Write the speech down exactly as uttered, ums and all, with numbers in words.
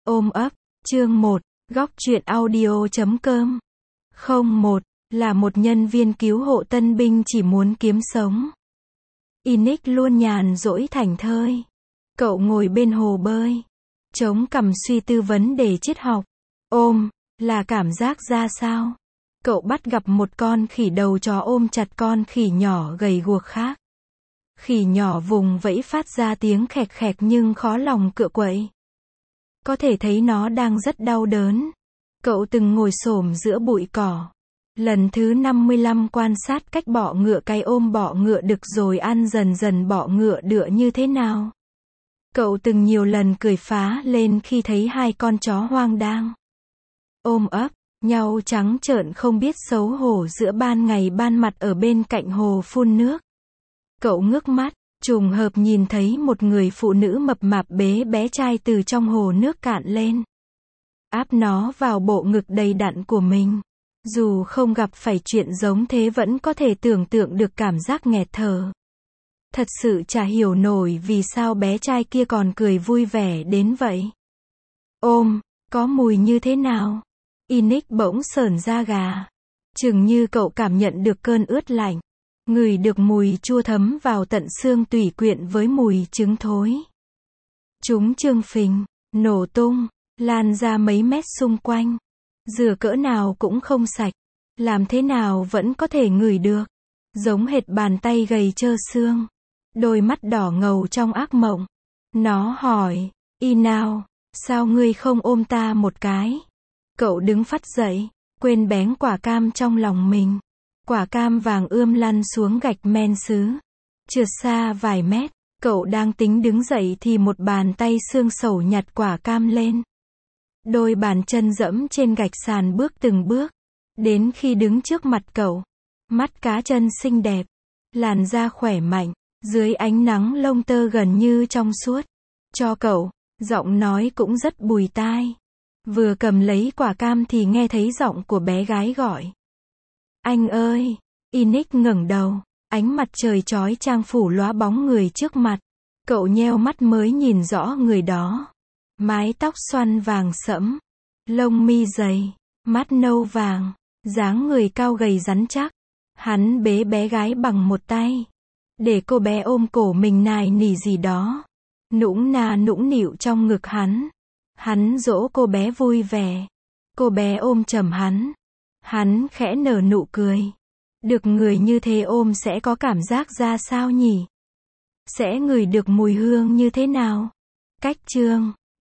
Ôm ấp, chương một, góc truyện audio chấm com. không một, là một nhân viên cứu hộ tân binh chỉ muốn kiếm sống. Inic luôn nhàn rỗi thảnh thơi. Cậu ngồi bên hồ bơi, chống cằm suy tư vấn đề triết học. Ôm, là cảm giác ra sao? Cậu bắt gặp một con khỉ đầu chó ôm chặt con khỉ nhỏ gầy guộc khác. Khỉ nhỏ vùng vẫy phát ra tiếng khẹt khẹt nhưng khó lòng cựa quậy. Có thể thấy nó đang rất đau đớn. Cậu từng ngồi xổm giữa bụi cỏ. Lần thứ năm mươi lăm quan sát cách bọ ngựa cái ôm bọ ngựa đực rồi ăn dần dần bọ ngựa đựa như thế nào. Cậu từng nhiều lần cười phá lên khi thấy hai con chó hoang đang ôm ấp nhau trắng trợn không biết xấu hổ giữa ban ngày ban mặt ở bên cạnh hồ phun nước. Cậu ngước mắt, trùng hợp nhìn thấy một người phụ nữ mập mạp bế bé trai từ trong hồ nước cạn lên. Áp nó vào bộ ngực đầy đặn của mình. Dù không gặp phải chuyện giống thế vẫn có thể tưởng tượng được cảm giác nghẹt thở. Thật sự chả hiểu nổi vì sao bé trai kia còn cười vui vẻ đến vậy. Ôm, có mùi như thế nào? Inic bỗng sởn da gà. Chừng như cậu cảm nhận được cơn ướt lạnh. Ngửi được mùi chua thấm vào tận xương tủy quyện với mùi trứng thối. Chúng trương phình, nổ tung, lan ra mấy mét xung quanh. Rửa cỡ nào cũng không sạch. Làm thế nào vẫn có thể ngửi được. Giống hệt bàn tay gầy trơ xương. Đôi mắt đỏ ngầu trong ác mộng. Nó hỏi, y nào, sao ngươi không ôm ta một cái? Cậu đứng phắt dậy, quên bén quả cam trong lòng mình. Quả cam vàng ươm lăn xuống gạch men sứ. Trượt xa vài mét, cậu đang tính đứng dậy thì một bàn tay xương sầu nhặt quả cam lên. Đôi bàn chân dẫm trên gạch sàn bước từng bước. Đến khi đứng trước mặt cậu. Mắt cá chân xinh đẹp. Làn da khỏe mạnh. Dưới ánh nắng lông tơ gần như trong suốt. Cho cậu, giọng nói cũng rất bùi tai. Vừa cầm lấy quả cam thì nghe thấy giọng của bé gái gọi. Anh ơi! Inic ngẩng đầu. Ánh mặt trời chói chang phủ lóa bóng người trước mặt. Cậu nheo mắt mới nhìn rõ người đó. Mái tóc xoăn vàng sẫm. Lông mi dày. Mắt nâu vàng. Dáng người cao gầy rắn chắc. Hắn bế bé gái bằng một tay. Để cô bé ôm cổ mình nài nỉ gì đó. Nũng nà nũng nịu trong ngực hắn. Hắn dỗ cô bé vui vẻ. Cô bé ôm chầm hắn. Hắn khẽ nở nụ cười. Được người như thế ôm sẽ có cảm giác ra sao nhỉ? Sẽ ngửi được mùi hương như thế nào? Cách chương